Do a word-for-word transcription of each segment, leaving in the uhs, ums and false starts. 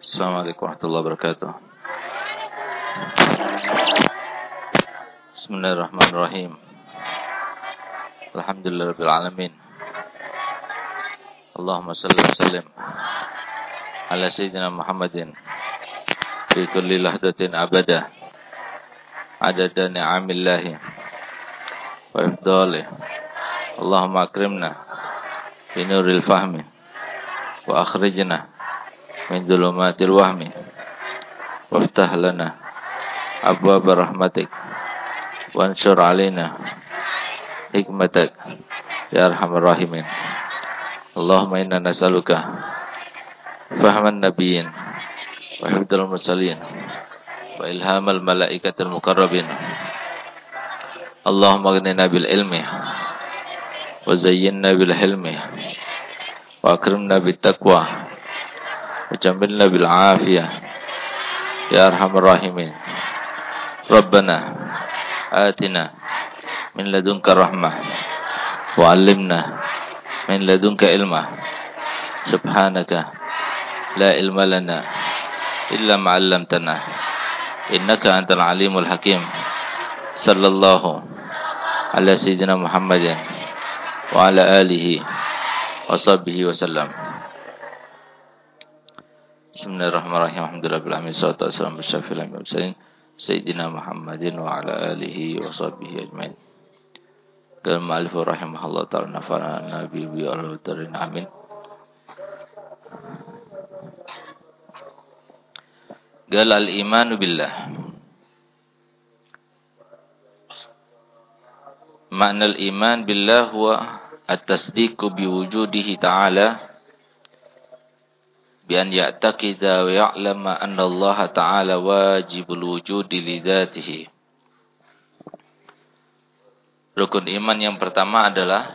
Assalamualaikum warahmatullahi wabarakatuh. Bismillahirrahmanirrahim. Alhamdulillahirabbil alamin. Allahumma shalli wa sallim ala sayyidina Muhammadin fi kulli lahdatin abada adada ni'amillahi wa ifdalihi. Allahumma akrimna bi nuril fahmi wa akhrijna min dhulumatil wahmi waftah lana abwaaba rahmatik wansur alaina hikmatak ya arhamar rahimin. Allahumma inna nas'aluka fahman nabiyyin wa hifdzal mursalin wa ilhamal malaikatil muqarrabin. Allahumma aghnina bil ilmi wa zayyinna bil hilmi wa akrimna bit taqwa وجملنا بالعافية يا أرحم الراحمين. ربنا آتنا من لدنك رحمة وعلمنا من لدنك علما سبحانك لا علم لنا إلا ما علمتنا إنك أنت العليم الحكيم. صلى الله على سيدنا محمد وعلى آله وصحبه وسلم. Bismillahirrahmanirrahim. Alhamdulillahirabbil alamin. Wassalatu wassalamu ala asyrofil anbiya'i wal mursalin sayyidina Muhammadin wa ala alihi wa sahbihi ajmain. Dan ma'alif rahimahullah ta'ala nafa'ana nabi bi al-tarin amin. Qala al-iman billah. Makna al-iman billah huwa at-tasdiqu bi wujudihi ta'ala بأن يعتقد ويعلم أن الله تعالى واجب الوجود لذاته. Rukun iman yang pertama adalah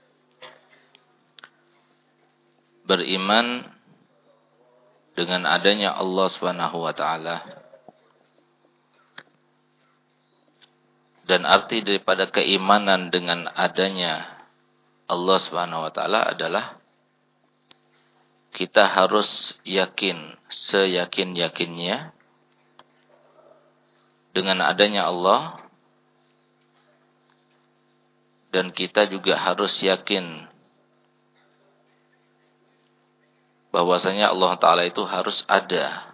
beriman dengan adanya Allah Subhanahu wa taala. Dan arti daripada keimanan dengan adanya Allah Subhanahu wa taala adalah kita harus yakin seyakin-yakinnya dengan adanya Allah, dan kita juga harus yakin bahwasanya Allah Ta'ala itu harus ada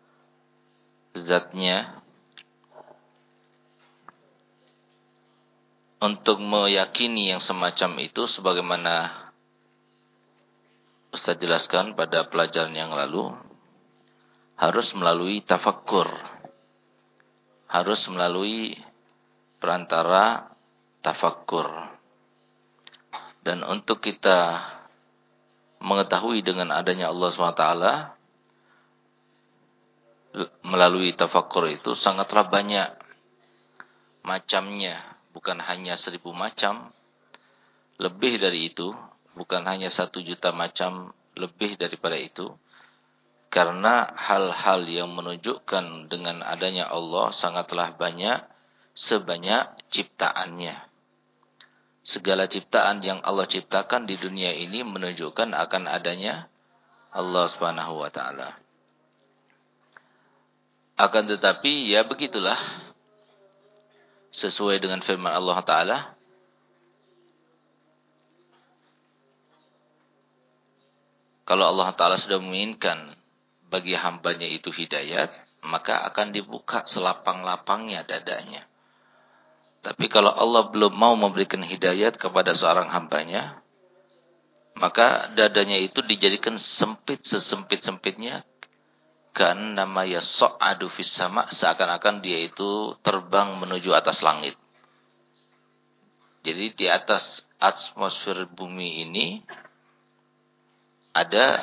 zatnya. Untuk meyakini yang semacam itu, sebagaimana Ustaz jelaskan pada pelajaran yang lalu, harus melalui tafakkur, harus melalui perantara tafakkur. Dan untuk kita mengetahui dengan adanya Allah subhanahu wa taala melalui tafakkur itu sangatlah banyak macamnya, bukan hanya seribu macam, lebih dari itu. Bukan hanya satu juta macam, lebih daripada itu. Karena hal-hal yang menunjukkan dengan adanya Allah sangatlah banyak, sebanyak ciptaannya. Segala ciptaan yang Allah ciptakan di dunia ini menunjukkan akan adanya Allah Subhanahu wa taala. Akan tetapi ya begitulah, sesuai dengan firman Allah Ta'ala, kalau Allah Ta'ala sudah menginginkan bagi hambanya itu hidayat, maka akan dibuka selapang-lapangnya dadanya. Tapi kalau Allah belum mau memberikan hidayat kepada seorang hambanya, maka dadanya itu dijadikan sempit sesempit-sempitnya, kan nama yas'adu fis sama', seakan-akan dia itu terbang menuju atas langit. Jadi di atas atmosfer bumi ini ada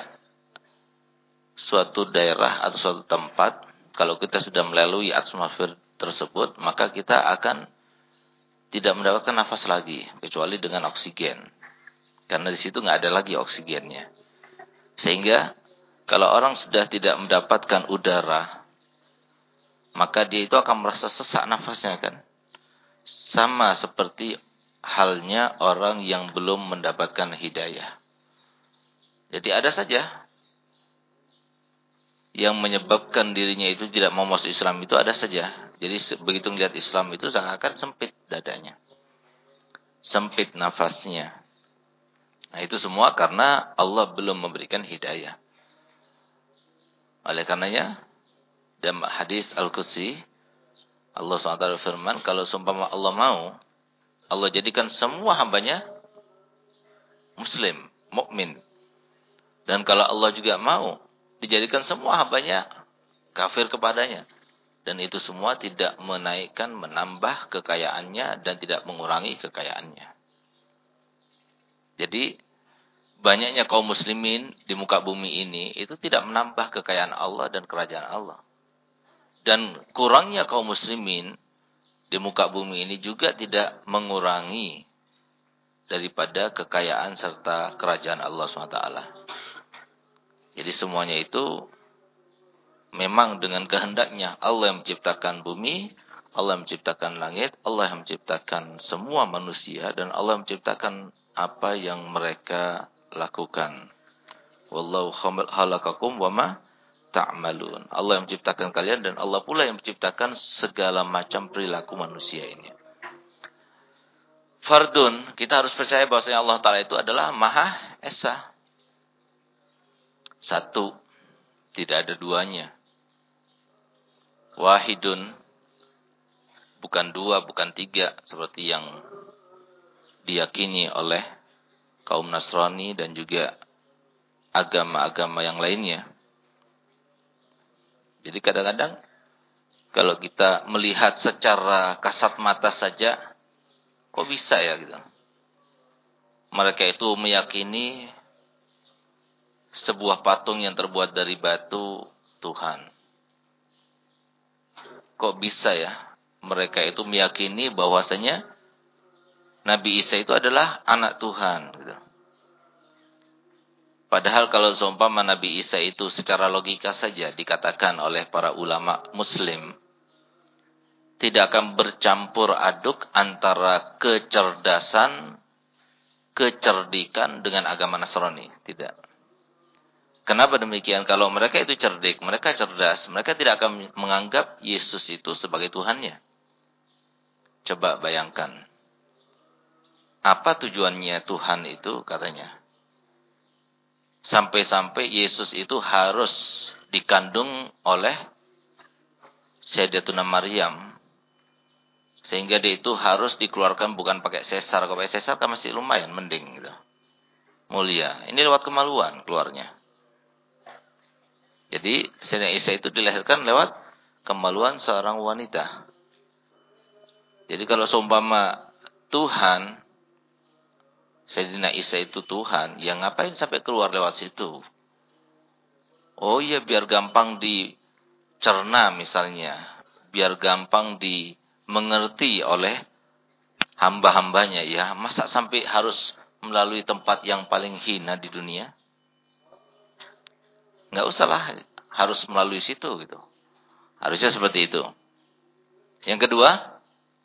suatu daerah atau suatu tempat, kalau kita sudah melalui atmosfer tersebut, maka kita akan tidak mendapatkan nafas lagi, kecuali dengan oksigen. Karena di situ nggak ada lagi oksigennya. Sehingga kalau orang sudah tidak mendapatkan udara, maka dia itu akan merasa sesak nafasnya kan. Sama seperti halnya orang yang belum mendapatkan hidayah. Jadi ada saja yang menyebabkan dirinya itu tidak mau masuk Islam itu ada saja. Jadi begitu melihat Islam itu seakan sempit dadanya. Sempit nafasnya. Nah itu semua karena Allah belum memberikan hidayah. Oleh karenanya, dalam hadis Al-Qudsi, Allah subhanahu wa taala firman, kalau seumpama Allah mau, Allah jadikan semua hambanya Muslim, mukmin. Dan kalau Allah juga mau, dijadikan semua hambanya kafir kepadanya. Dan itu semua tidak menaikkan, menambah kekayaannya dan tidak mengurangi kekayaannya. Jadi, banyaknya kaum muslimin di muka bumi ini itu tidak menambah kekayaan Allah dan kerajaan Allah. Dan kurangnya kaum muslimin di muka bumi ini juga tidak mengurangi daripada kekayaan serta kerajaan Allah subhanahu wa taala. Jadi semuanya itu memang dengan kehendaknya Allah yang menciptakan bumi, Allah yang menciptakan langit, Allah yang menciptakan semua manusia, dan Allah yang menciptakan apa yang mereka lakukan. Wallahu khalaqakum wama ta'malun. Allah yang menciptakan kalian dan Allah pula yang menciptakan segala macam perilaku manusia ini. Fardun, kita harus percaya bahwasanya Allah Ta'ala itu adalah Maha Esa. Satu, tidak ada duanya. Wahidun, bukan dua, bukan tiga, seperti yang diyakini oleh kaum Nasrani dan juga agama-agama yang lainnya. Jadi kadang-kadang kalau kita melihat secara kasat mata saja, kok bisa ya gitu. Mereka itu meyakini sebuah patung yang terbuat dari batu Tuhan. Kok bisa ya mereka itu meyakini bahwasanya Nabi Isa itu adalah anak Tuhan gitu. Padahal kalau seumpama Nabi Isa itu secara logika saja dikatakan oleh para ulama muslim, tidak akan bercampur aduk antara kecerdasan, kecerdikan dengan agama Nasrani. Tidak. Kenapa demikian? Kalau mereka itu cerdik, mereka cerdas, mereka tidak akan menganggap Yesus itu sebagai Tuhannya. Coba bayangkan. Apa tujuannya Tuhan itu katanya? Sampai-sampai Yesus itu harus dikandung oleh Sayyidatuna Maryam. Sehingga dia itu harus dikeluarkan bukan pakai sesar. Kalau pakai sesar kan masih lumayan, mending gitu. Mulia. Ini lewat kemaluan keluarnya. Jadi Sayyidina Isa itu dilahirkan lewat kemaluan seorang wanita. Jadi kalau seumpama Tuhan, Sayyidina Isa itu Tuhan, yang ngapain sampai keluar lewat situ? Oh iya, biar gampang dicerna misalnya. Biar gampang dimengerti oleh hamba-hambanya. Ya, masa sampai harus melalui tempat yang paling hina di dunia? Nggak usahlah harus melalui situ gitu. Harusnya seperti itu. Yang kedua,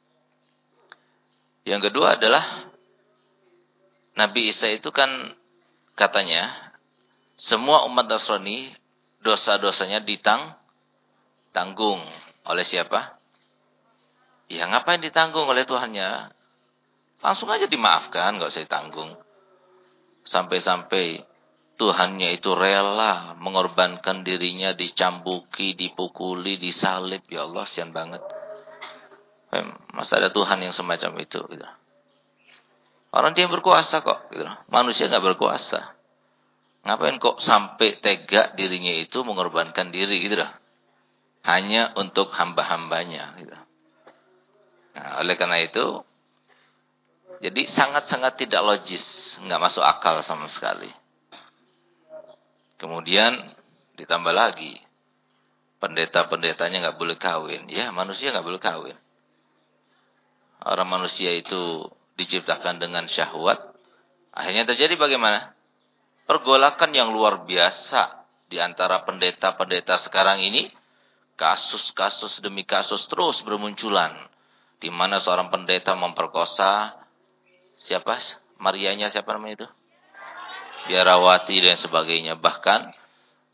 yang kedua adalah Nabi Isa itu kan katanya semua umat Nasrani dosa-dosanya ditang tanggung oleh siapa? Ya ngapain ditanggung oleh Tuhannya? Langsung aja dimaafkan, nggak usah ditanggung. Sampai-sampai Tuhannya itu rela mengorbankan dirinya, dicambuki, dipukuli, disalib. Ya Allah, kasihan banget. Masa ada Tuhan yang semacam itu? Gitu. Orang dia berkuasa kok. Gitu. Manusia nggak berkuasa. Ngapain kok sampai tega dirinya itu mengorbankan diri gitu dah. Hanya untuk hamba-hambanya. Gitu. Nah, oleh karena itu, jadi sangat-sangat tidak logis. Nggak masuk akal sama sekali. Kemudian ditambah lagi, pendeta-pendetanya nggak boleh kawin. Ya, manusia nggak boleh kawin. Orang manusia itu diciptakan dengan syahwat. Akhirnya terjadi bagaimana? Pergolakan yang luar biasa di antara pendeta-pendeta sekarang ini. Kasus-kasus demi kasus terus bermunculan. Di mana seorang pendeta memperkosa, siapa? Marianya siapa namanya itu? Biarawati dan sebagainya. Bahkan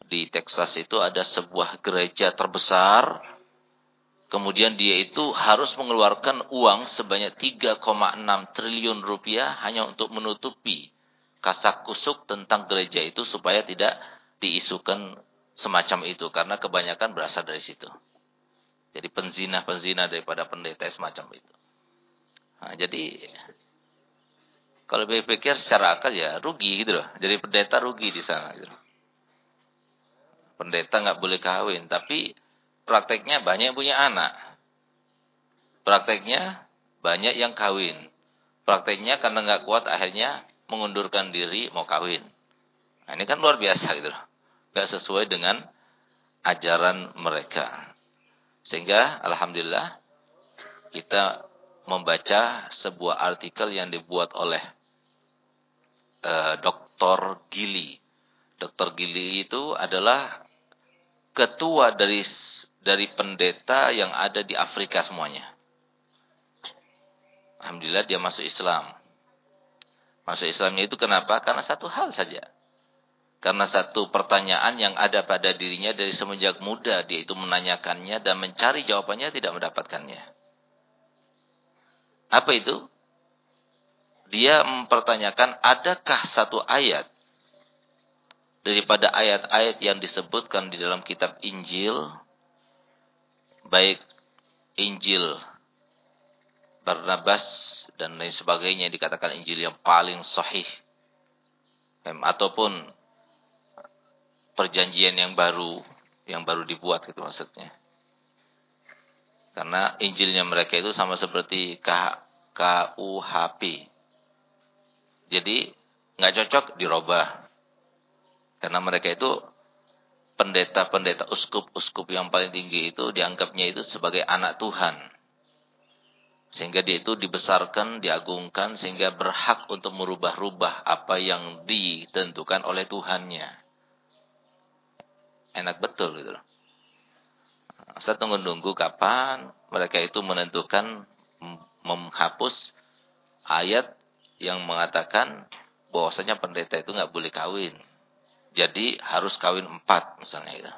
di Texas itu ada sebuah gereja terbesar. Kemudian dia itu harus mengeluarkan uang sebanyak tiga koma enam triliun rupiah hanya untuk menutupi kasak-kusuk tentang gereja itu supaya tidak diisukan semacam itu. Karena kebanyakan berasal dari situ. Jadi penzina-penzina daripada pendeta semacam itu. Nah, jadi kalau berpikir secara akal ya rugi gitu loh. Jadi pendeta rugi di sana gitu. Pendeta nggak boleh kawin, tapi prakteknya banyak yang punya anak. Prakteknya banyak yang kawin. Prakteknya karena nggak kuat akhirnya mengundurkan diri mau kawin. Nah, ini kan luar biasa gitu loh. Nggak sesuai dengan ajaran mereka. Sehingga alhamdulillah kita membaca sebuah artikel yang dibuat oleh uh, doktor Gili. doktor Gili itu adalah ketua dari dari pendeta yang ada di Afrika semuanya. Alhamdulillah dia masuk Islam. Masuk Islamnya itu kenapa? Karena satu hal saja. Karena satu pertanyaan yang ada pada dirinya dari semenjak muda. Dia itu menanyakannya dan mencari jawabannya tidak mendapatkannya. Apa itu? Dia mempertanyakan adakah satu ayat daripada ayat-ayat yang disebutkan di dalam kitab Injil, baik Injil Barnabas dan lain sebagainya dikatakan Injil yang paling sahih, ataupun perjanjian yang baru, yang baru dibuat gitu maksudnya. Karena Injilnya mereka itu sama seperti K U H P. Jadi nggak cocok dirubah. Karena mereka itu pendeta-pendeta uskup-uskup yang paling tinggi itu dianggapnya itu sebagai anak Tuhan. Sehingga dia itu dibesarkan, diagungkan sehingga berhak untuk merubah-rubah apa yang ditentukan oleh Tuhannya. Enak betul gitu loh. Saya tunggu-tunggu kapan mereka itu menentukan menghapus ayat yang mengatakan bahwasanya pendeta itu nggak boleh kawin. Jadi harus kawin empat misalnya itu.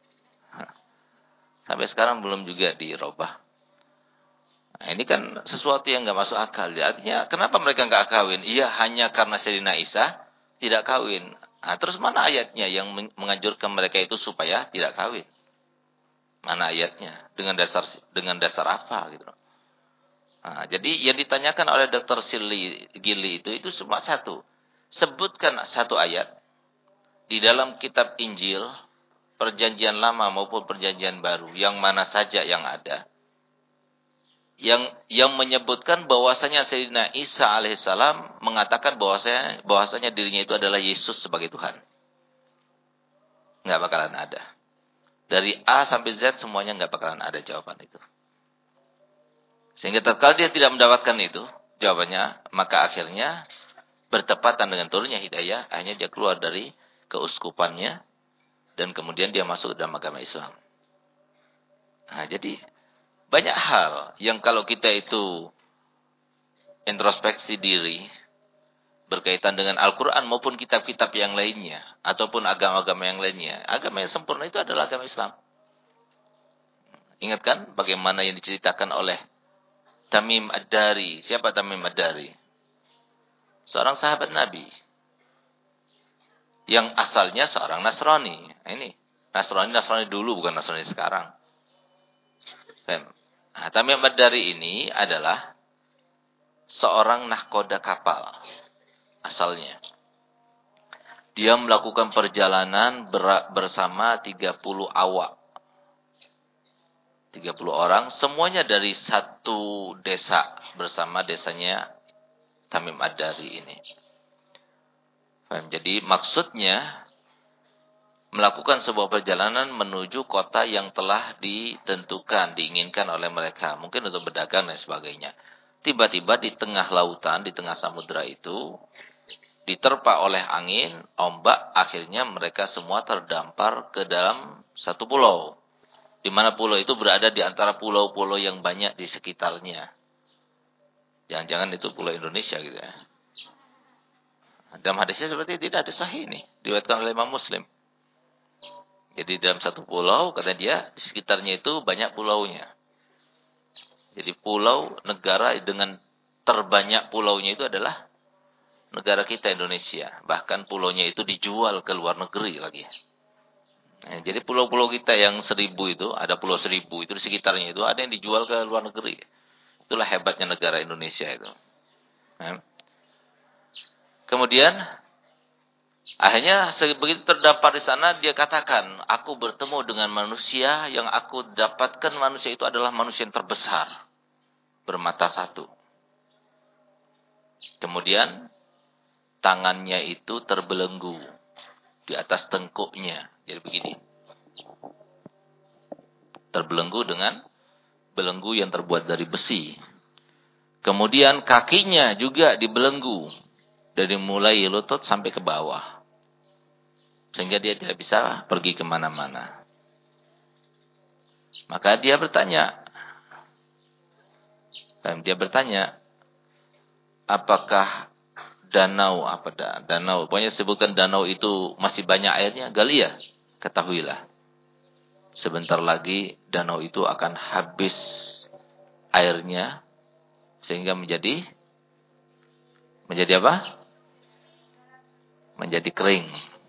Sampai sekarang belum juga dirubah. Nah, ini kan sesuatu yang nggak masuk akal. Artinya kenapa mereka nggak kawin? Iya hanya karena Sayyidina Isa tidak kawin. Nah, terus mana ayatnya yang menganjurkan mereka itu supaya tidak kawin? Mana ayatnya? Dengan dasar dengan dasar apa gitu? Nah, jadi yang ditanyakan oleh doktor Gili itu itu cuma satu. Sebutkan satu ayat di dalam kitab Injil, perjanjian lama maupun perjanjian baru, yang mana saja yang ada, yang yang menyebutkan bahwasanya Sayyidina Isa alaihissalam mengatakan bahwasanya bahwasanya dirinya itu adalah Yesus sebagai Tuhan. Nggak bakalan ada. Dari A sampai Z semuanya nggak bakalan ada jawaban itu. Sehingga tatkala dia tidak mendapatkan itu jawabannya, maka akhirnya bertepatan dengan turunnya hidayah, akhirnya dia keluar dari keuskupannya dan kemudian dia masuk dalam agama Islam. Nah, jadi banyak hal yang kalau kita itu introspeksi diri berkaitan dengan Al-Quran maupun kitab-kitab yang lainnya ataupun agama-agama yang lainnya, agama yang sempurna itu adalah agama Islam. Ingat kan bagaimana yang diceritakan oleh Tamim Ad-Dari. Siapa Tamim Ad-Dari? Seorang sahabat Nabi yang asalnya seorang Nasrani. Nah, ini Nasrani Nasrani dulu bukan Nasrani sekarang. Nah, Tamim Ad-Dari ini adalah seorang nahkoda kapal asalnya. Dia melakukan perjalanan bersama tiga puluh awak. tiga puluh orang, semuanya dari satu desa bersama desanya Tamim Ad-Dari ini. Jadi maksudnya melakukan sebuah perjalanan menuju kota yang telah ditentukan, diinginkan oleh mereka. Mungkin untuk berdagang dan sebagainya. Tiba-tiba di tengah lautan, di tengah samudera itu, diterpa oleh angin, ombak, akhirnya mereka semua terdampar ke dalam satu pulau. Di mana pulau itu berada di antara pulau-pulau yang banyak di sekitarnya. Jangan-jangan itu pulau Indonesia gitu ya. Dalam hadisnya seperti tidak ada sahih ini. Diriwayatkan oleh Imam Muslim. Jadi dalam satu pulau, kata dia, di sekitarnya itu banyak pulaunya. Jadi pulau, negara dengan terbanyak pulaunya itu adalah negara kita, Indonesia. Bahkan pulaunya itu dijual ke luar negeri lagi. Nah, jadi pulau-pulau kita yang seribu itu, ada pulau seribu itu di sekitarnya itu, ada yang dijual ke luar negeri. Itulah hebatnya negara Indonesia itu. Nah. Kemudian, akhirnya begitu terdampar di sana, dia katakan, aku bertemu dengan manusia, yang aku dapatkan manusia itu adalah manusia yang terbesar. Bermata satu. Kemudian, tangannya itu terbelenggu di atas tengkuknya. Jadi begini. Terbelenggu dengan belenggu yang terbuat dari besi. Kemudian kakinya juga dibelenggu. Dari mulai lutut sampai ke bawah. Sehingga dia tidak bisa pergi kemana-mana. Maka dia bertanya. Dan dia bertanya. Apakah danau, apa dah, danau, pokoknya sebutkan danau itu masih banyak airnya? Galia, ketahuilah. Sebentar lagi danau itu akan habis airnya. Sehingga menjadi, menjadi apa? Menjadi kering.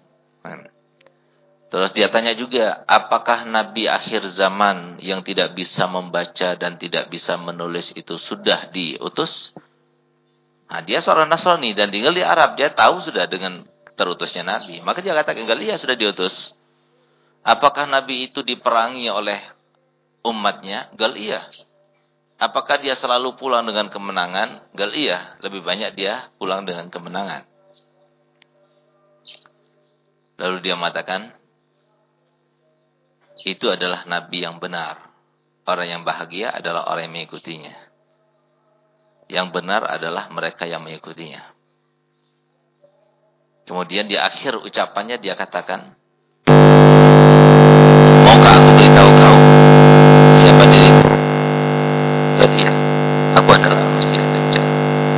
Terus dia tanya juga, apakah Nabi akhir zaman yang tidak bisa membaca dan tidak bisa menulis itu sudah diutus? Nah, dia seorang Nasrani dan tinggal di Arab. Dia tahu sudah dengan terutusnya Nabi. Maka dia katakan, enggak, iya sudah diutus. Apakah Nabi itu diperangi oleh umatnya? Enggak, iya. Apakah dia selalu pulang dengan kemenangan? Enggak, iya. Lebih banyak dia pulang dengan kemenangan. Lalu dia mengatakan, itu adalah Nabi yang benar. Orang yang bahagia adalah orang yang mengikutinya. Yang benar adalah mereka yang mengikutinya. Kemudian di akhir ucapannya dia katakan, maukah aku beritahu kau siapa diriku? Iya, aku adalah Masih Dajjal.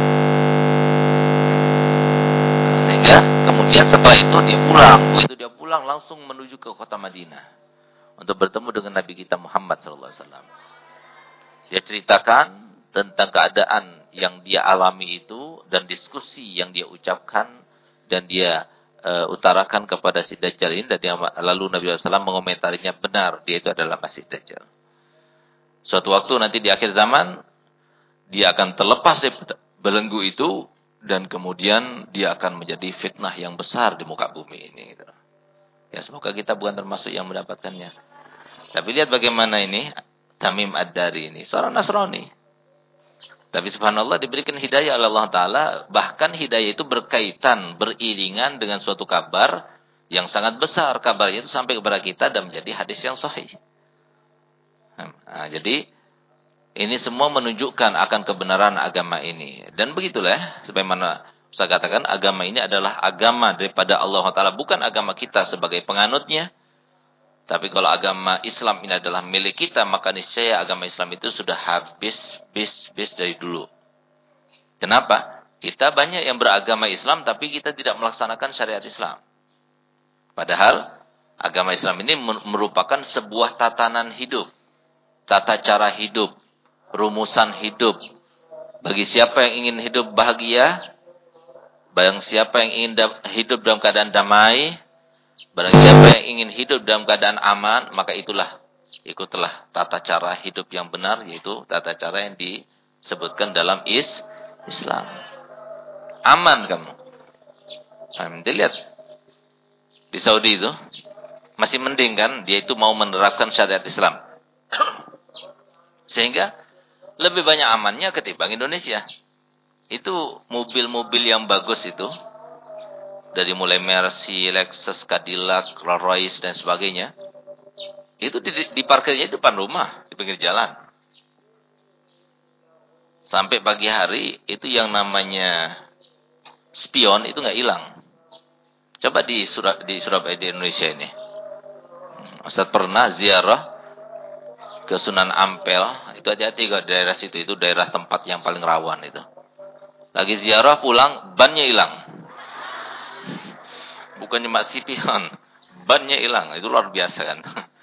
Sehingga kemudian setelah itu dia pulang. Begitu dia pulang langsung menuju ke kota Madinah. Untuk bertemu dengan Nabi kita Muhammad sallallahu alaihi wasallam. Dia ceritakan tentang keadaan yang dia alami itu dan diskusi yang dia ucapkan dan dia uh, utarakan kepada si Dajjal ini. Dan dia, lalu Nabi sallallahu alaihi wasallam mengomentarinya, benar, dia itu adalah Masih Dajjal. Suatu waktu nanti di akhir zaman, dia akan terlepas dari belenggu itu dan kemudian dia akan menjadi fitnah yang besar di muka bumi ini. Gitu. Ya, semoga kita bukan termasuk yang mendapatkannya. Tapi lihat bagaimana ini Tamim Ad-Dari ini, seorang Nasrani. Tapi subhanallah diberikan hidayah oleh Allah Ta'ala. Bahkan hidayah itu berkaitan, beriringan dengan suatu kabar yang sangat besar. Kabarnya itu sampai kepada kita dan menjadi hadis yang sahih. Nah, jadi ini semua menunjukkan akan kebenaran agama ini. Dan begitulah, sebagaimana saya katakan, agama ini adalah agama daripada Allah Ta'ala. Bukan agama kita sebagai penganutnya. Tapi kalau agama Islam ini adalah milik kita, maka niscaya agama Islam itu sudah habis, bis, bis dari dulu. Kenapa? Kita banyak yang beragama Islam, tapi kita tidak melaksanakan syariat Islam. Padahal, agama Islam ini merupakan sebuah tatanan hidup. Tata cara hidup. Rumusan hidup. Bagi siapa yang ingin hidup bahagia, bagi siapa yang ingin hidup dalam keadaan damai, barang siapa yang ingin hidup dalam keadaan aman, maka itulah, ikutlah tata cara hidup yang benar, yaitu tata cara yang disebutkan dalam is, Islam. Aman kamu. Nah, dilihat. Di Saudi itu, masih mending kan, dia itu mau menerapkan syariat Islam. Sehingga, lebih banyak amannya ketimbang Indonesia. Itu mobil-mobil yang bagus itu, dari mulai Mercy, Lexus, Cadillac, Rolls Royce, dan sebagainya. Itu diparkirnya di depan rumah, di pinggir jalan. Sampai pagi hari, itu yang namanya spion, itu nggak hilang. Coba di, Surab di Surabaya, di Indonesia ini. Ustaz pernah ziarah ke Sunan Ampel. Itu hati-hati ke daerah situ. Itu daerah tempat yang paling rawan itu. Lagi ziarah pulang, bannya hilang. Bukan cuma spion, bannya hilang. Itu luar biasa kan.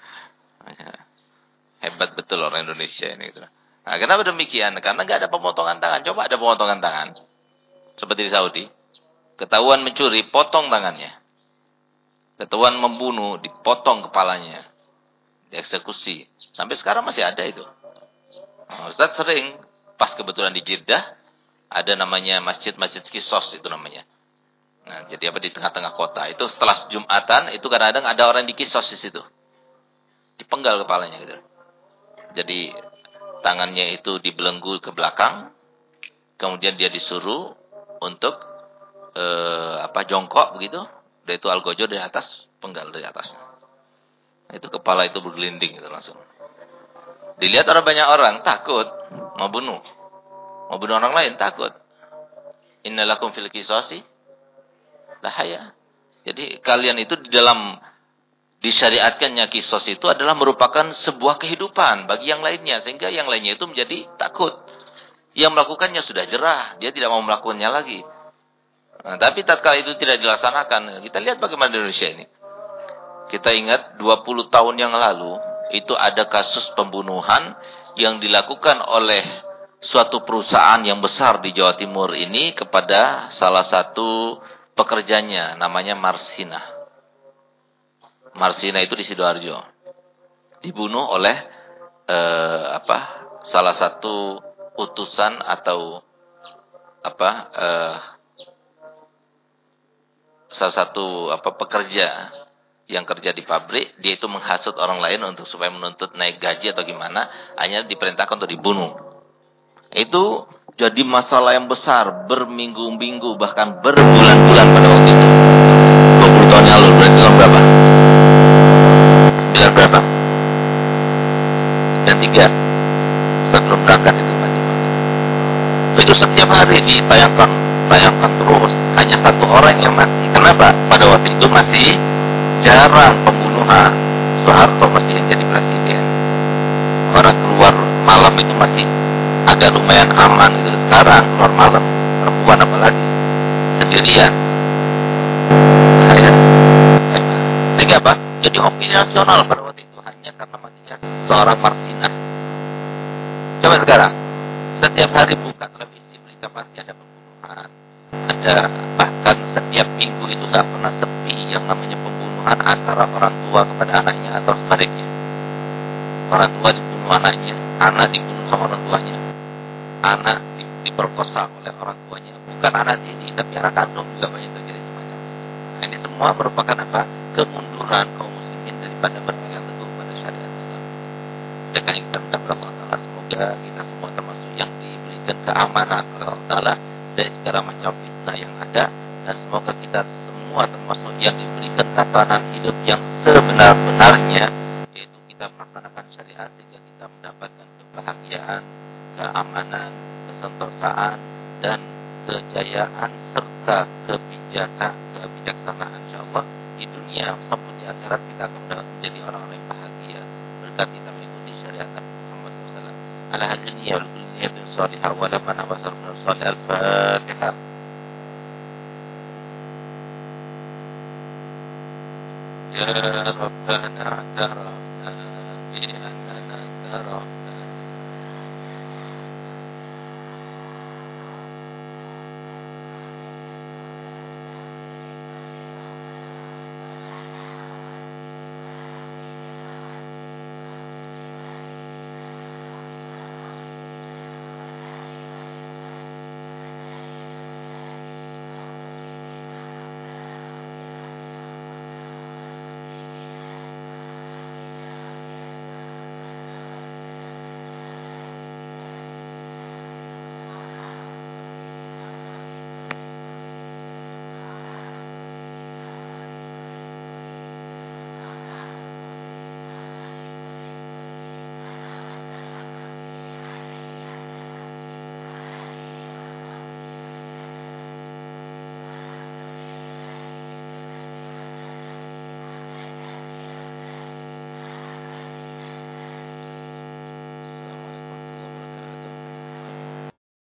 Hebat betul orang Indonesia ini. Gitu. Nah, kenapa demikian? Karena nggak ada pemotongan tangan. Coba ada pemotongan tangan. Seperti di Saudi. Ketahuan mencuri, potong tangannya. Ketahuan membunuh, dipotong kepalanya. Dieksekusi. Sampai sekarang masih ada itu. Nah, Ustaz sering, pas kebetulan di Jeddah, ada namanya masjid-masjid Kisos itu namanya. Nah, jadi apa di tengah-tengah kota. Itu setelah Jumatan, itu kadang-kadang ada orang di Kisos di situ. Dipenggal kepalanya gitu. Jadi tangannya itu dibelenggu ke belakang, kemudian dia disuruh untuk eh, apa jongkok begitu, dan itu algojo dari atas, penggal dari atasnya. Itu kepala itu bergelinding gitu langsung. Dilihat orang banyak orang takut mau bunuh, mau bunuh orang lain takut. Innalakum fil qisasi lahaya. Jadi kalian itu di dalam disyariatkannya kisos itu adalah merupakan sebuah kehidupan bagi yang lainnya. Sehingga yang lainnya itu menjadi takut. Yang melakukannya sudah jerah. Dia tidak mau melakukannya lagi. Nah, tapi tatkala itu tidak dilaksanakan. Kita lihat bagaimana di Indonesia ini. Kita ingat dua puluh tahun yang lalu. Itu ada kasus pembunuhan yang dilakukan oleh suatu perusahaan yang besar di Jawa Timur ini kepada salah satu pekerjanya. Namanya Marsina. Marsina itu di Sidoarjo. Dibunuh oleh eh, apa? Salah satu utusan atau apa? Eh, salah satu apa pekerja yang kerja di pabrik, dia itu menghasut orang lain untuk supaya menuntut naik gaji atau gimana, hanya diperintahkan untuk dibunuh. Itu jadi masalah yang besar, berminggu-minggu bahkan berbulan-bulan pada waktu itu. dua puluh tahun yang lalu, berarti tahun berapa? Biar berapa? sembilan tiga. Sebelum berangkat itu mati. Itu setiap hari ditayangkan, tayangkan terus. Hanya satu orang yang mati. Kenapa? Pada waktu itu masih jarang pembunuhan. Soeharto masih jadi presiden. Orang keluar malam itu masih agak lumayan aman gitu. Sekarang keluar malam, perempuan apalagi sendirian. Saya, sehingga apa? Jadi opini nasional pada waktu itu hanya karena matinya seorang Marsina. Coba sekarang, setiap hari buka televisi berita pasti ada pembunuhan, ada bahkan setiap minggu itu nggak pernah sepi yang namanya pembunuhan antara orang tua kepada anaknya atau sebaliknya. Orang tua dibunuh anaknya, anak dibunuh sama orang tuanya, anak di, diperkosa oleh orang tuanya, bukan anak ini tapi anak kandung juga banyak terjadi semacam itu. Nah, ini semua merupakan apa? Kemunduran kaum muslimin daripada berpegang teguh pada syariat Islam. Dengan kita minta kepada Allah Taala semoga kita semua termasuk yang diberikan keamanan oleh Allah Taala dari segala macam fitnah yang ada, dan semoga kita semua termasuk yang diberikan tatanan hidup yang sebenar-benarnya, yaitu kita melaksanakan syariat sehingga kita mendapatkan kebahagiaan, keamanan, kesentosaan dan kejayaan serta kebijakan, kebijaksanaan insyaallah di dunia maupun di akhirat. Kita akan menjadi orang-orang yang bahagia berkat kita mengikuti syariat Nabi Muhammad shallallahu alaihi wasallam. Ala hadhihi wa niyatin salihah wa la mana wa sallallahu alaihi al-Fatihah. Ya Rabbana tarafna bi annana tarafna